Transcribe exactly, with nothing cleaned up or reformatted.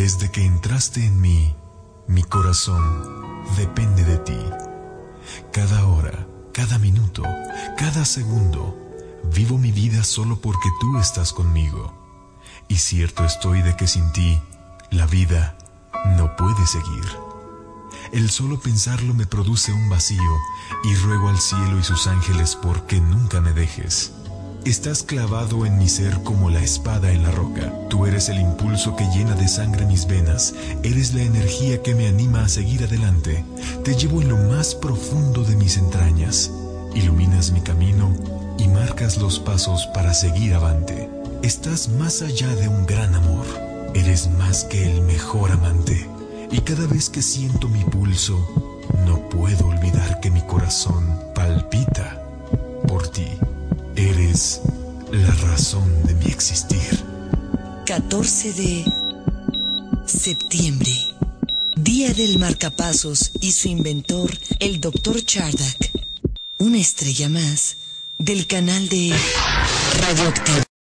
Desde que entraste en mí, mi corazón depende de ti. Cada hora, cada minuto, cada segundo, vivo mi vida solo porque tú estás conmigo. Y cierto estoy de que sin ti, la vida no puede seguir. El solo pensarlo me produce un vacío y ruego al cielo y sus ángeles porque nunca me dejes. Estás clavado en mi ser como la espada en la roca. Tú eres el impulso que llena de sangre mis venas. Eres la energía que me anima a seguir adelante. Te llevo en lo más profundo de mis entrañas. Iluminas mi camino y marcas los pasos para seguir avante. Estás más allá de un gran amor. Eres más que el mejor amante. Y cada vez que siento mi pulso, no puedo olvidar que mi corazón palpita por ti. Eres la razón de mi existir. catorce de septiembre, día del marcapasos y su inventor, el doctor Chardak. Una estrella más del canal de Radio Octavio.